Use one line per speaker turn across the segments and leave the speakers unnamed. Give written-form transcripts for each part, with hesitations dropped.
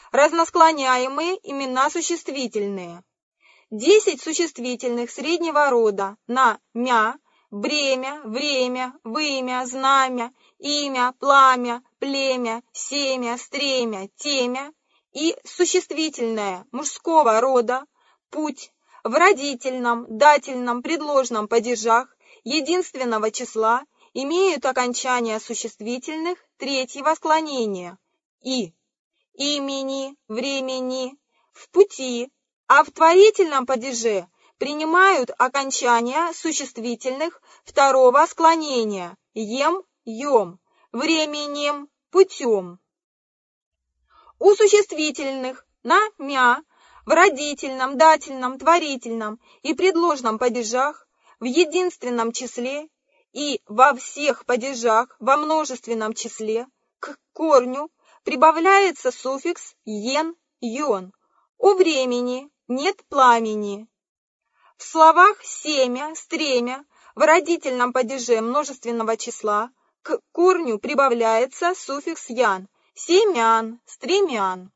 Разносклоняемые имена существительные. 10 существительных среднего рода на мя, бремя, время, вымя, знамя, имя, пламя, племя, семя, стремя, темя и существительное мужского рода путь в родительном, дательном, предложном падежах единственного числа имеют окончание существительных третьего склонения и имени, времени, в пути, а в творительном падеже принимают окончания существительных второго склонения ем, ем, временем, путем. У существительных на мя в родительном, дательном, творительном и предложном падежах в единственном числе и во всех падежах во множественном числе к корню прибавляется суффикс ен, йон. У времени нет пламени. В словах семя, стремя в родительном падеже множественного числа к корню прибавляется суффикс ян, семян, стремян.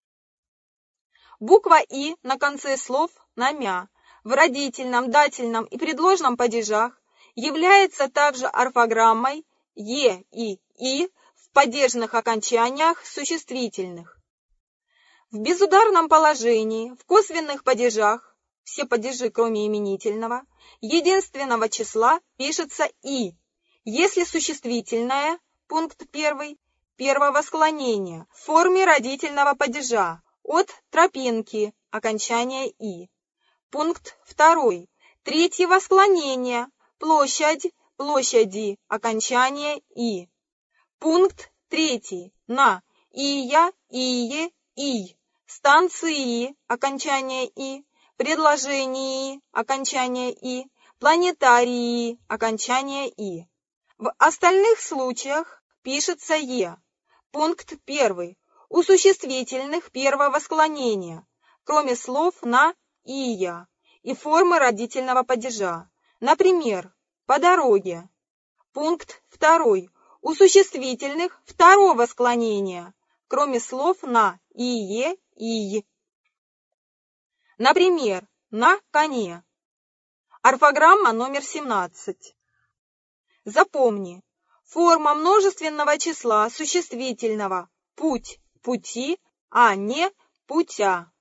Буква «и» на конце слов на мя в родительном, дательном и предложном падежах является также орфограммой «е» и «и» в падежных окончаниях существительных. В безударном положении, в косвенных падежах, все падежи, кроме именительного, единственного числа пишется «и», если существительное, пункт 1, первого склонения, в форме родительного падежа, от тропинки, окончание «и». Пункт 2, третьего склонения, площадь, площади, окончание «и». Пункт 3, на, ия, ие, ий, станции, окончание «и», предложении, окончание «и», планетарии, окончание «и». В остальных случаях пишется «е». Пункт 1. У существительных первого склонения, кроме слов на «ия» и формы родительного падежа. Например, по дороге. Пункт 2. У существительных второго склонения, кроме слов на «ие», «ий». Например, на коне. Орфограмма номер 17. Запомни, форма множественного числа существительного путь, пути, а не путя.